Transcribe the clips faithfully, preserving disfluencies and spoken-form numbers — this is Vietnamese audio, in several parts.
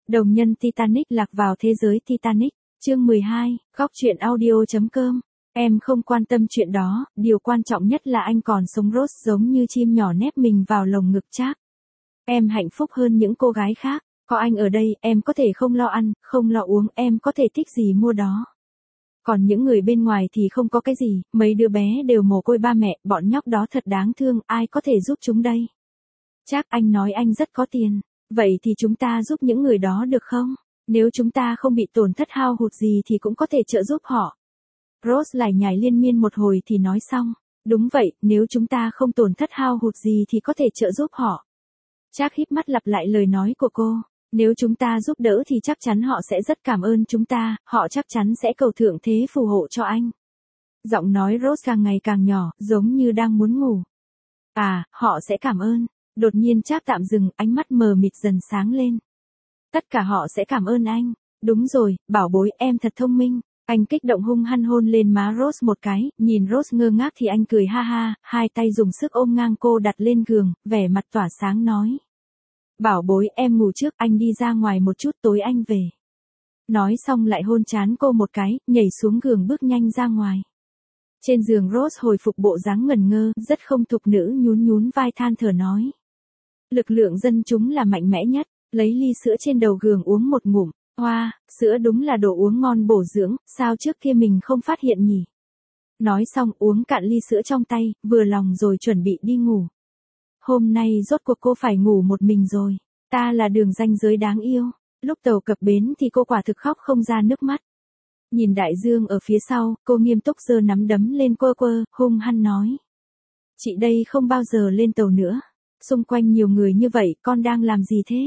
Đồng nhân Titanic lạc vào thế giới Titanic. Chương mười hai, góc truyện audio.com. Em không quan tâm chuyện đó, điều quan trọng nhất là anh còn sống. Rose giống như chim nhỏ nép mình vào lồng ngực Jack. Em hạnh phúc hơn những cô gái khác, có anh ở đây, em có thể không lo ăn, không lo uống, em có thể thích gì mua đó. Còn những người bên ngoài thì không có cái gì, mấy đứa bé đều mồ côi ba mẹ, bọn nhóc đó thật đáng thương, ai có thể giúp chúng đây? Jack, anh nói anh rất có tiền, vậy thì chúng ta giúp những người đó được không? Nếu chúng ta không bị tổn thất hao hụt gì thì cũng có thể trợ giúp họ. Rose lải nhải liên miên một hồi thì nói xong, đúng vậy, nếu chúng ta không tổn thất hao hụt gì thì có thể trợ giúp họ. Jack híp mắt lặp lại lời nói của cô, nếu chúng ta giúp đỡ thì chắc chắn họ sẽ rất cảm ơn chúng ta, họ chắc chắn sẽ cầu thượng thế phù hộ cho anh. Giọng nói Rose càng ngày càng nhỏ, giống như đang muốn ngủ. À, họ sẽ cảm ơn. Đột nhiên Jack tạm dừng, ánh mắt mờ mịt dần sáng lên. Tất cả họ sẽ cảm ơn anh. Đúng rồi, bảo bối, em thật thông minh. Anh kích động hung hăng hôn lên má Rose một cái, nhìn Rose ngơ ngác thì anh cười ha ha, hai tay dùng sức ôm ngang cô đặt lên giường, vẻ mặt tỏa sáng nói. Bảo bối, em ngủ trước, anh đi ra ngoài một chút, tối anh về. Nói xong lại hôn trán cô một cái, nhảy xuống giường bước nhanh ra ngoài. Trên giường Rose hồi phục bộ dáng ngẩn ngơ, rất không thục nữ nhún nhún vai than thở nói. Lực lượng dân chúng là mạnh mẽ nhất, lấy ly sữa trên đầu giường uống một ngụm. Hoa, wow, sữa đúng là đồ uống ngon bổ dưỡng, sao trước kia mình không phát hiện nhỉ? Nói xong uống cạn ly sữa trong tay, vừa lòng rồi chuẩn bị đi ngủ. Hôm nay rốt cuộc cô phải ngủ một mình rồi, ta là đường ranh giới đáng yêu. Lúc tàu cập bến thì cô quả thực khóc không ra nước mắt. Nhìn đại dương ở phía sau, cô nghiêm túc giơ nắm đấm lên quơ quơ, hung hăng nói. Chị đây không bao giờ lên tàu nữa. Xung quanh nhiều người như vậy, con đang làm gì thế?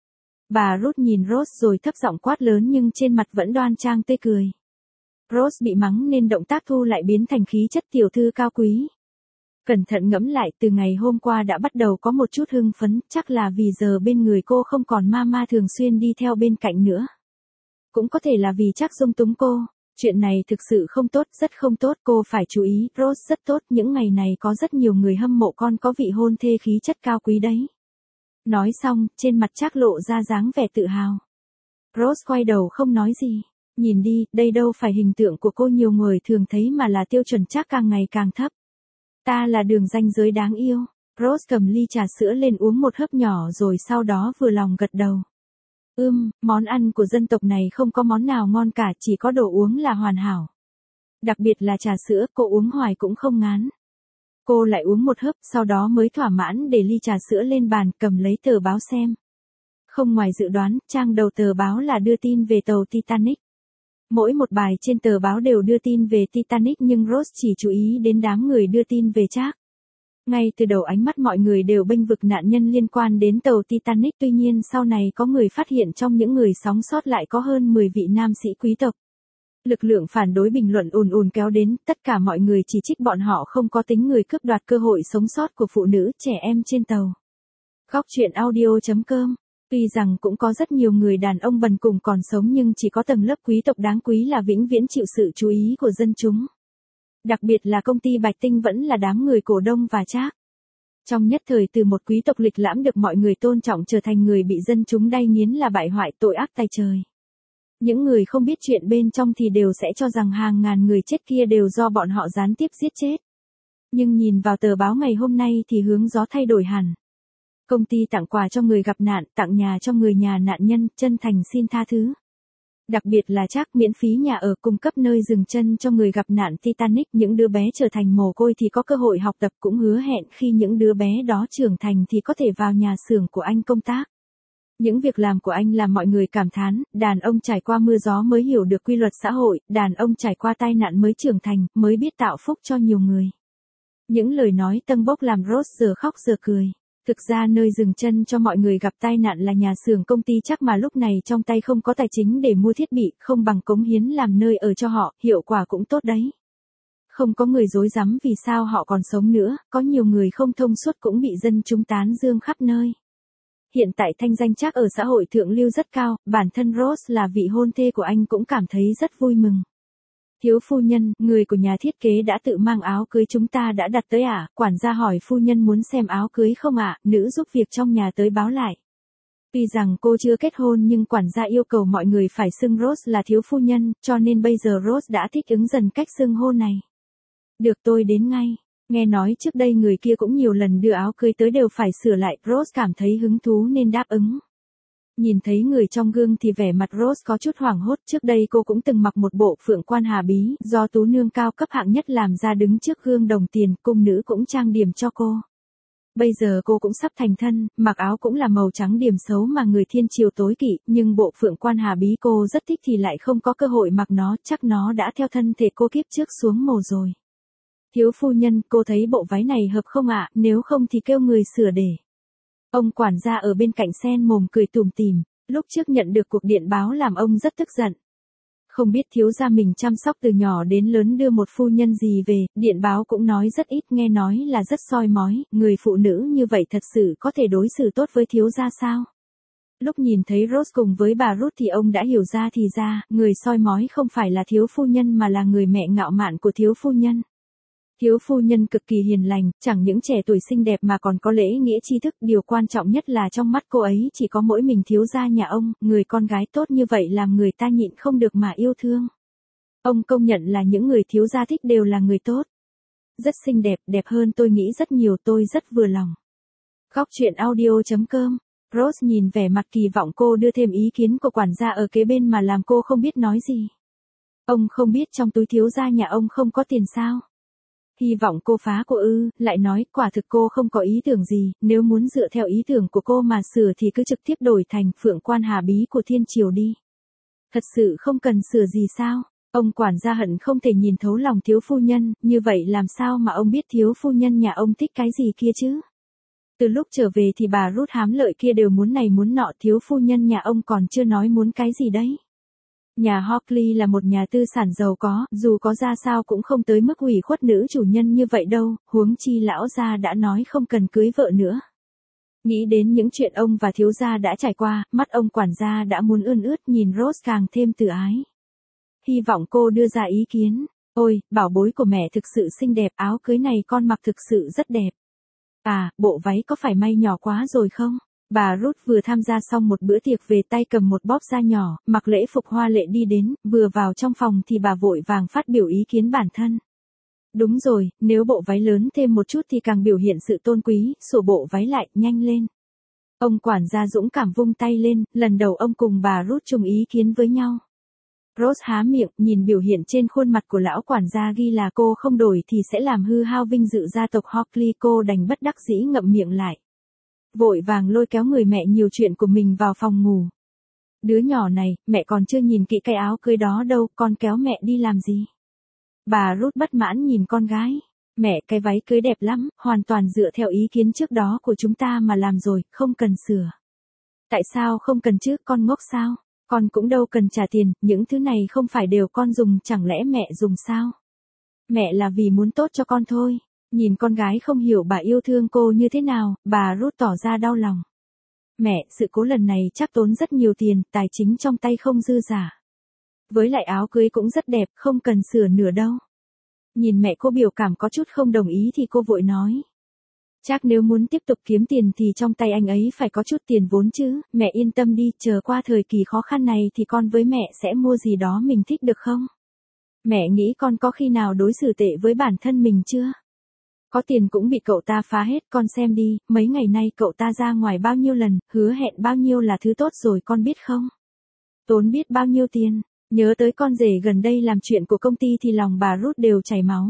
Bà Ruth nhìn Rose rồi thấp giọng quát lớn nhưng trên mặt vẫn đoan trang tươi cười. Rose bị mắng nên động tác thu lại biến thành khí chất tiểu thư cao quý. Cẩn thận ngẫm lại, từ ngày hôm qua đã bắt đầu có một chút hưng phấn, chắc là vì giờ bên người cô không còn mama thường xuyên đi theo bên cạnh nữa. Cũng có thể là vì chắc dung túng cô. Chuyện này thực sự không tốt, rất không tốt, cô phải chú ý. Rose rất tốt, những ngày này có rất nhiều người hâm mộ con có vị hôn thê khí chất cao quý đấy. Nói xong, trên mặt Jack lộ ra dáng vẻ tự hào. Rose quay đầu không nói gì. Nhìn đi, đây đâu phải hình tượng của cô nhiều người thường thấy mà là tiêu chuẩn Jack càng ngày càng thấp. Ta là đường ranh giới đáng yêu. Rose cầm ly trà sữa lên uống một hớp nhỏ rồi sau đó vừa lòng gật đầu. Ưm, món ăn của dân tộc này không có món nào ngon cả, chỉ có đồ uống là hoàn hảo. Đặc biệt là trà sữa, cô uống hoài cũng không ngán. Cô lại uống một hớp, sau đó mới thỏa mãn để ly trà sữa lên bàn, cầm lấy tờ báo xem. Không ngoài dự đoán, trang đầu tờ báo là đưa tin về tàu Titanic. Mỗi một bài trên tờ báo đều đưa tin về Titanic nhưng Rose chỉ chú ý đến đám người đưa tin về Jack. Ngay từ đầu ánh mắt mọi người đều bênh vực nạn nhân liên quan đến tàu Titanic, tuy nhiên sau này có người phát hiện trong những người sống sót lại có hơn mười vị nam sĩ quý tộc. Lực lượng phản đối bình luận ùn ùn kéo đến, tất cả mọi người chỉ trích bọn họ không có tính người cướp đoạt cơ hội sống sót của phụ nữ, trẻ em trên tàu. Góc truyện audio.com. Tuy rằng cũng có rất nhiều người đàn ông bần cùng còn sống nhưng chỉ có tầng lớp quý tộc đáng quý là vĩnh viễn chịu sự chú ý của dân chúng. Đặc biệt là công ty Bạch Tinh vẫn là đám người cổ đông và Jack. Trong nhất thời từ một quý tộc lịch lãm được mọi người tôn trọng trở thành người bị dân chúng đay nghiến là bại hoại tội ác tày trời. Những người không biết chuyện bên trong thì đều sẽ cho rằng hàng ngàn người chết kia đều do bọn họ gián tiếp giết chết. Nhưng nhìn vào tờ báo ngày hôm nay thì hướng gió thay đổi hẳn. Công ty tặng quà cho người gặp nạn, tặng nhà cho người nhà nạn nhân, chân thành xin tha thứ. Đặc biệt là Jack miễn phí nhà ở, cung cấp nơi dừng chân cho người gặp nạn Titanic, những đứa bé trở thành mồ côi thì có cơ hội học tập, cũng hứa hẹn khi những đứa bé đó trưởng thành thì có thể vào nhà xưởng của anh công tác. Những việc làm của anh làm mọi người cảm thán, đàn ông trải qua mưa gió mới hiểu được quy luật xã hội, đàn ông trải qua tai nạn mới trưởng thành, mới biết tạo phúc cho nhiều người. Những lời nói tâng bốc làm Rose giờ khóc giờ cười. Thực ra nơi dừng chân cho mọi người gặp tai nạn là nhà xưởng công ty chắc mà lúc này trong tay không có tài chính để mua thiết bị, không bằng cống hiến làm nơi ở cho họ, hiệu quả cũng tốt đấy. Không có người dối rắm vì sao họ còn sống nữa, có nhiều người không thông suốt cũng bị dân chúng tán dương khắp nơi. Hiện tại thanh danh Jack ở xã hội thượng lưu rất cao, bản thân Rose là vị hôn thê của anh cũng cảm thấy rất vui mừng. Thiếu phu nhân, người của nhà thiết kế đã tự mang áo cưới chúng ta đã đặt tới à? Quản gia hỏi phu nhân muốn xem áo cưới không ạ? Nữ giúp việc trong nhà tới báo lại. Tuy rằng cô chưa kết hôn nhưng quản gia yêu cầu mọi người phải xưng Rose là thiếu phu nhân, cho nên bây giờ Rose đã thích ứng dần cách xưng hô này. Được, tôi đến ngay. Nghe nói trước đây người kia cũng nhiều lần đưa áo cưới tới đều phải sửa lại, Rose cảm thấy hứng thú nên đáp ứng. Nhìn thấy người trong gương thì vẻ mặt Rose có chút hoảng hốt, trước đây cô cũng từng mặc một bộ phượng quan hà bí, do tú nương cao cấp hạng nhất làm ra đứng trước gương đồng tiền, cung nữ cũng trang điểm cho cô. Bây giờ cô cũng sắp thành thân, mặc áo cũng là màu trắng điểm xấu mà người thiên triều tối kỵ, nhưng bộ phượng quan hà bí cô rất thích thì lại không có cơ hội mặc nó, chắc nó đã theo thân thể cô kiếp trước xuống mồ rồi. Thiếu phu nhân, cô thấy bộ váy này hợp không ạ, nếu không thì kêu người sửa để. Ông quản gia ở bên cạnh sen mồm cười tủm tỉm, lúc trước nhận được cuộc điện báo làm ông rất tức giận. Không biết thiếu gia mình chăm sóc từ nhỏ đến lớn đưa một phu nhân gì về, điện báo cũng nói rất ít, nghe nói là rất soi mói, người phụ nữ như vậy thật sự có thể đối xử tốt với thiếu gia sao? Lúc nhìn thấy Rose cùng với bà Ruth thì ông đã hiểu ra thì ra, người soi mói không phải là thiếu phu nhân mà là người mẹ ngạo mạn của thiếu phu nhân. Thiếu phu nhân cực kỳ hiền lành, chẳng những trẻ tuổi xinh đẹp mà còn có lễ nghĩa tri thức, điều quan trọng nhất là trong mắt cô ấy chỉ có mỗi mình thiếu gia nhà ông, người con gái tốt như vậy làm người ta nhịn không được mà yêu thương. Ông công nhận là những người thiếu gia thích đều là người tốt. Rất xinh đẹp, đẹp hơn tôi nghĩ rất nhiều, tôi rất vừa lòng. Góc truyện audio chấm com. Rose nhìn vẻ mặt kỳ vọng cô đưa thêm ý kiến của quản gia ở kế bên mà làm cô không biết nói gì. Ông không biết trong túi thiếu gia nhà ông không có tiền sao? Hy vọng cô phá cô ư, lại nói, quả thực cô không có ý tưởng gì, nếu muốn dựa theo ý tưởng của cô mà sửa thì cứ trực tiếp đổi thành phượng quan hà bí của thiên triều đi. Thật sự không cần sửa gì sao? Ông quản gia hận không thể nhìn thấu lòng thiếu phu nhân, như vậy làm sao mà ông biết thiếu phu nhân nhà ông thích cái gì kia chứ? Từ lúc trở về thì bà Ruth hám lợi kia đều muốn này muốn nọ, thiếu phu nhân nhà ông còn chưa nói muốn cái gì đấy. Nhà Hockley là một nhà tư sản giàu có, dù có ra sao cũng không tới mức ủy khuất nữ chủ nhân như vậy đâu, huống chi lão gia đã nói không cần cưới vợ nữa. Nghĩ đến những chuyện ông và thiếu gia đã trải qua, mắt ông quản gia đã muốn ươn ướt, nhìn Rose càng thêm từ ái. Hy vọng cô đưa ra ý kiến. Ôi, bảo bối của mẹ thực sự xinh đẹp, áo cưới này con mặc thực sự rất đẹp. À, bộ váy có phải may nhỏ quá rồi không? Bà Ruth vừa tham gia xong một bữa tiệc về, tay cầm một bóp da nhỏ, mặc lễ phục hoa lệ đi đến, vừa vào trong phòng thì bà vội vàng phát biểu ý kiến bản thân. Đúng rồi, nếu bộ váy lớn thêm một chút thì càng biểu hiện sự tôn quý, sửa bộ váy lại, nhanh lên. Ông quản gia dũng cảm vung tay lên, lần đầu ông cùng bà Ruth chung ý kiến với nhau. Rose há miệng, nhìn biểu hiện trên khuôn mặt của lão quản gia ghi là cô không đổi thì sẽ làm hư hao vinh dự gia tộc Hockley, cô đành bất đắc dĩ ngậm miệng lại. Vội vàng lôi kéo người mẹ nhiều chuyện của mình vào phòng ngủ. Đứa nhỏ này, mẹ còn chưa nhìn kỹ cái áo cưới đó đâu, con kéo mẹ đi làm gì? Bà Ruth bất mãn nhìn con gái. Mẹ, cái váy cưới đẹp lắm, hoàn toàn dựa theo ý kiến trước đó của chúng ta mà làm rồi, không cần sửa. Tại sao không cần chứ, con ngốc sao? Con cũng đâu cần trả tiền, những thứ này không phải đều con dùng, chẳng lẽ mẹ dùng sao? Mẹ là vì muốn tốt cho con thôi. Nhìn con gái không hiểu bà yêu thương cô như thế nào, bà Ruth tỏ ra đau lòng. Mẹ, sự cố lần này chắc tốn rất nhiều tiền, tài chính trong tay không dư giả. Với lại áo cưới cũng rất đẹp, không cần sửa nửa đâu. Nhìn mẹ cô biểu cảm có chút không đồng ý thì cô vội nói. Chắc nếu muốn tiếp tục kiếm tiền thì trong tay anh ấy phải có chút tiền vốn chứ, mẹ yên tâm đi, chờ qua thời kỳ khó khăn này thì con với mẹ sẽ mua gì đó mình thích được không? Mẹ nghĩ con có khi nào đối xử tệ với bản thân mình chưa? Có tiền cũng bị cậu ta phá hết, con xem đi, mấy ngày nay cậu ta ra ngoài bao nhiêu lần, hứa hẹn bao nhiêu là thứ tốt rồi con biết không? Tốn biết bao nhiêu tiền, nhớ tới con rể gần đây làm chuyện của công ty thì lòng bà Ruth đều chảy máu.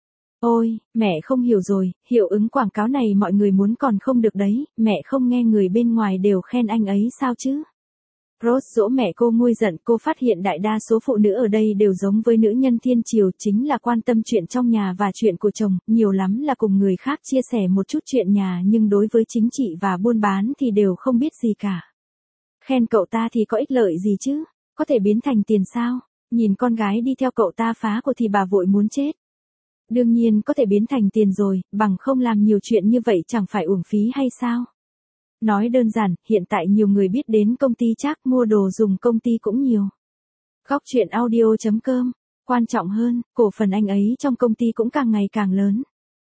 Ôi, mẹ không hiểu rồi, hiệu ứng quảng cáo này mọi người muốn còn không được đấy, mẹ không nghe người bên ngoài đều khen anh ấy sao chứ? Rose dỗ mẹ cô nguôi giận, cô phát hiện đại đa số phụ nữ ở đây đều giống với nữ nhân thiên triều, chính là quan tâm chuyện trong nhà và chuyện của chồng, nhiều lắm là cùng người khác chia sẻ một chút chuyện nhà nhưng đối với chính trị và buôn bán thì đều không biết gì cả. Khen cậu ta thì có ích lợi gì chứ, có thể biến thành tiền sao? Nhìn con gái đi theo cậu ta phá của thì bà vội muốn chết. Đương nhiên có thể biến thành tiền rồi, bằng không làm nhiều chuyện như vậy chẳng phải uổng phí hay sao? Nói đơn giản, hiện tại nhiều người biết đến công ty Trác, mua đồ dùng công ty cũng nhiều. Góc truyện audio chấm com. Quan trọng hơn, cổ phần anh ấy trong công ty cũng càng ngày càng lớn.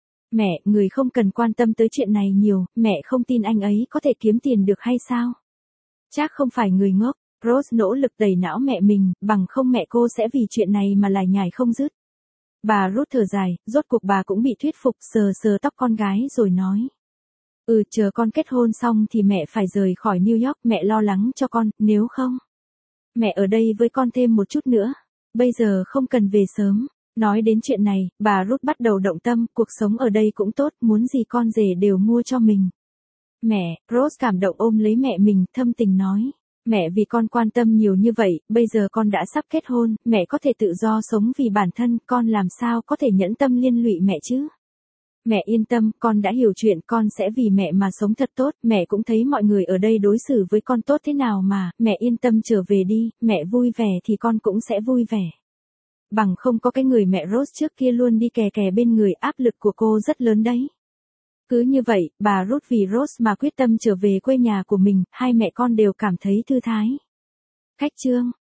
Mẹ, người không cần quan tâm tới chuyện này nhiều, mẹ không tin anh ấy có thể kiếm tiền được hay sao? Chắc không phải người ngốc. Rose nỗ lực đẩy não mẹ mình, bằng không mẹ cô sẽ vì chuyện này mà lải nhải không dứt. Bà Ruth thở dài, rốt cuộc bà cũng bị thuyết phục, sờ sờ tóc con gái rồi nói. Ừ, chờ con kết hôn xong thì mẹ phải rời khỏi New York, mẹ lo lắng cho con, nếu không. Mẹ ở đây với con thêm một chút nữa. Bây giờ không cần về sớm. Nói đến chuyện này, bà Ruth bắt đầu động tâm, cuộc sống ở đây cũng tốt, muốn gì con rể đều mua cho mình. Mẹ, Rose cảm động ôm lấy mẹ mình, thâm tình nói. Mẹ vì con quan tâm nhiều như vậy, bây giờ con đã sắp kết hôn, mẹ có thể tự do sống vì bản thân, con làm sao có thể nhẫn tâm liên lụy mẹ chứ? Mẹ yên tâm, con đã hiểu chuyện, con sẽ vì mẹ mà sống thật tốt, mẹ cũng thấy mọi người ở đây đối xử với con tốt thế nào mà, mẹ yên tâm trở về đi, mẹ vui vẻ thì con cũng sẽ vui vẻ. Bằng không có cái người mẹ Rose trước kia luôn đi kè kè bên người, áp lực của cô rất lớn đấy. Cứ như vậy, bà Ruth vì Rose mà quyết tâm trở về quê nhà của mình, hai mẹ con đều cảm thấy thư thái. Khách chương